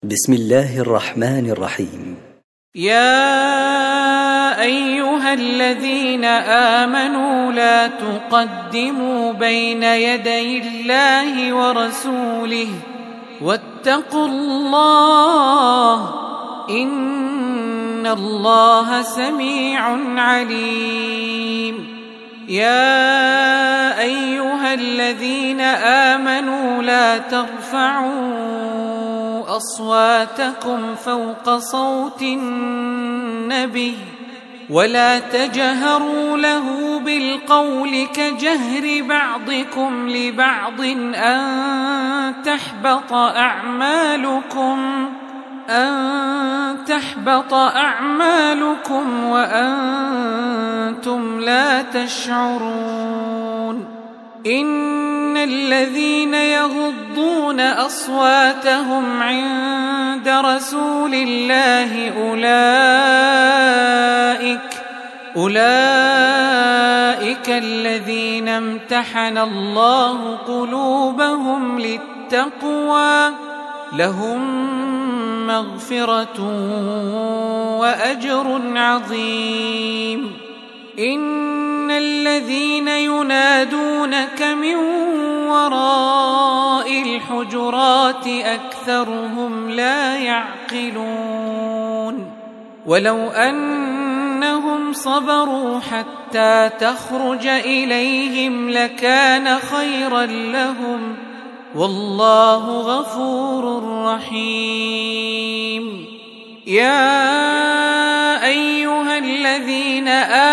بسم الله الرحمن الرحيم. يا أيها الذين آمنوا لا تقدموا بين يدي الله ورسوله واتقوا الله إن الله سميع عليم. يا أيها الذين آمنوا لا ترفعوا أصواتكم فوق صوت النبي ولا تجهروا له بالقول كجهر بعضكم لبعض أن تحبط أعمالكم وأنتم لا تشعرون. إن الذين يغضون أصواتهم عند رسول الله أولئك الذين امتحن الله قلوبهم للتقوى لهم مغفرة وأجر عظيم. إن الذين ينادونك من وراء الحجرات أكثرهم لا يعقلون. ولو أنهم صبروا حتى تخرج إليهم لكان خيرا لهم والله غفور رحيم. يا أيها الذين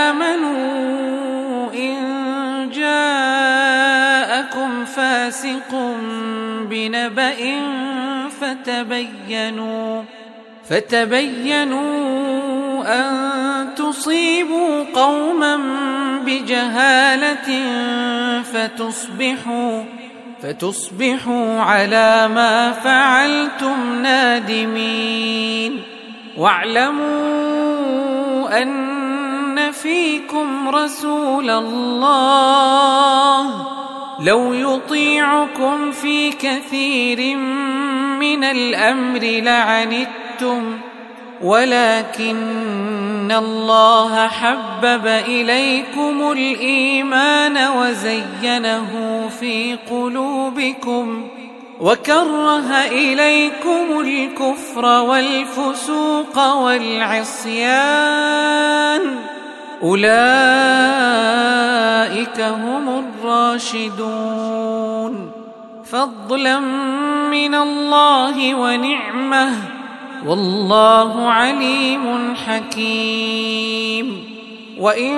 آمنوا إن جاءكم فاسق بنبأ فتبينوا أن تصيبوا قوما بجهالة فتصبحوا على ما فعلتم نادمين. واعلموا أن فيكم رسول الله لو يطيعكم في كثير من الأمر لعنتم ولكن الله حبب إليكم الإيمان وزينه في قلوبكم وكره إليكم الكفر والفسوق والعصيان أولئك هم الراشدون فضلا من الله ونعمة والله عليم حكيم. وإن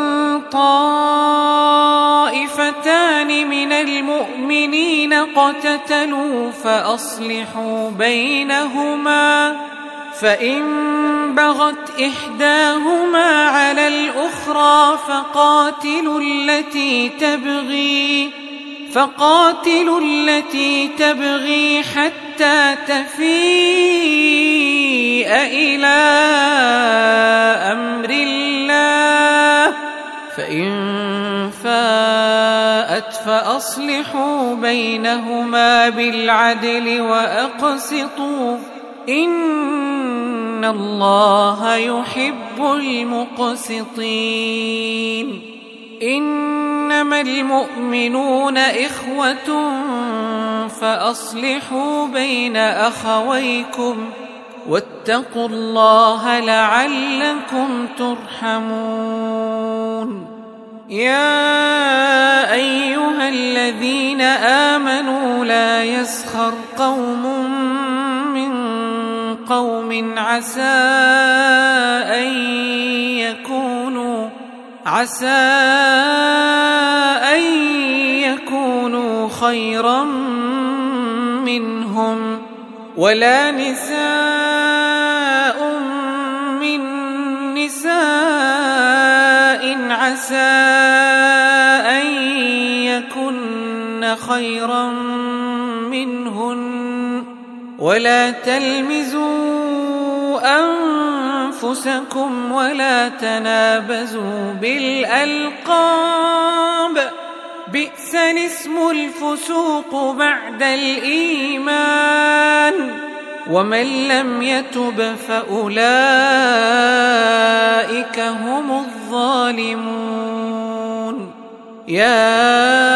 طائفتان من المؤمنين اقتتلوا فأصلحوا بينهما فإن بغت إحداهما على الأخرى فقاتلوا التي تبغي حتى تفيء إلى أمر الله فإن فاءت فأصلحوا بينهما بالعدل وأقسطوا إن الله يحب المقسطين. إنما المؤمنون إخوة فأصلحوا بين أخويكم واتقوا الله لعلكم ترحمون. يا أيها الذين آمنوا لا يسخر قوم من قوم عسى أن يكونوا خيرا منهم ولا نساء من نساء عسى أن يكن خيرا منهن ولا تلمزوا أنفسكم ولا تنابزوا بالألقاب بئس الاسم الفسوق بعد الإيمان ومن لم يتب فأولئك هم الظالمون. يا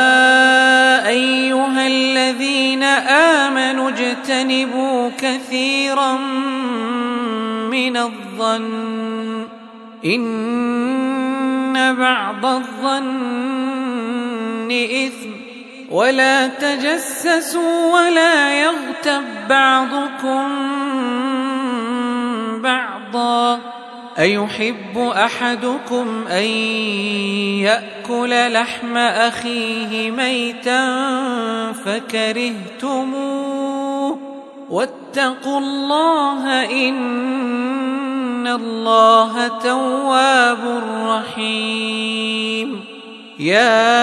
أيها الذين آمنوا اجتنبوا كثيرا من الظن إن بعض الظن إثم ولا تجسسوا ولا يغتب بعضكم بعضا أيحب أحدكم أن يأكل لحم أخيه ميتا فكرهتموه واتقوا الله إن الله تواب رحيم. يا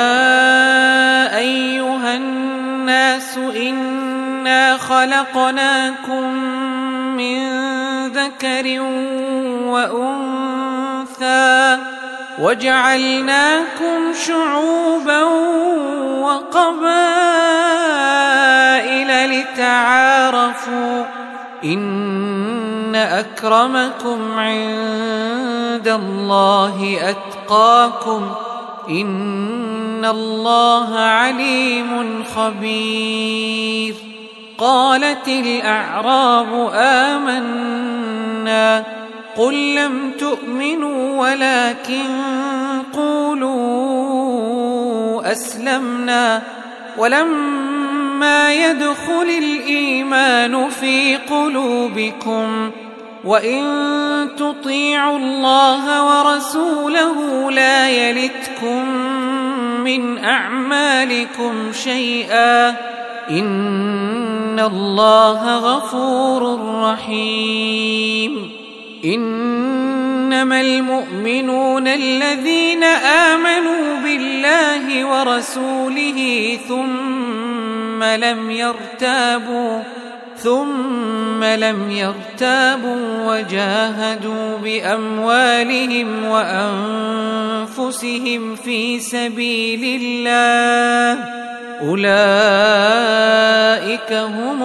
أيها الناس إنا خلقناكم من ذكر وأنثى وجعلناكم شعوبا وقبائل لتعارفوا إن أكرمكم عند الله أتقاكم إن الله عليم خبير. قالت الأعراب آمنا قل لم تؤمنوا ولكن قولوا أسلمنا ولما يدخل الإيمان في قلوبكم وإن تطيعوا الله ورسوله لا يلتكم من أعمالكم شيئا إن الله غفور رحيم. إنما المؤمنون الذين آمنوا بالله ورسوله ثم لم يرتابوا وجاهدوا بأموالهم وأنفسهم في سبيل الله أولئك هم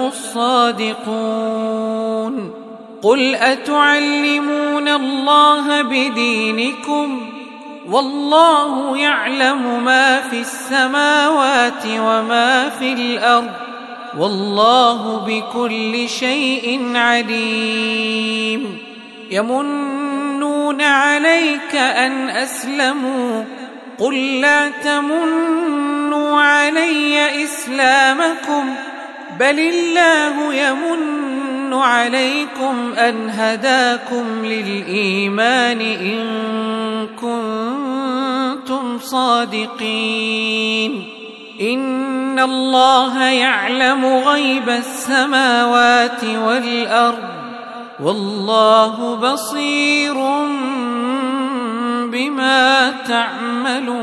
الصادقون. قل أتعلمون الله بدينكم والله يعلم ما في السماوات وما في الأرض والله بكل شيء عليم. يمنون عليك أن أسلموا قل لا تمنوا علي إسلامكم بل الله يمن عليكم أن هداكم للإيمان إن كنتم صادقين. إن الله يعلم غيب السماوات والأرض والله بصير بما تعملون.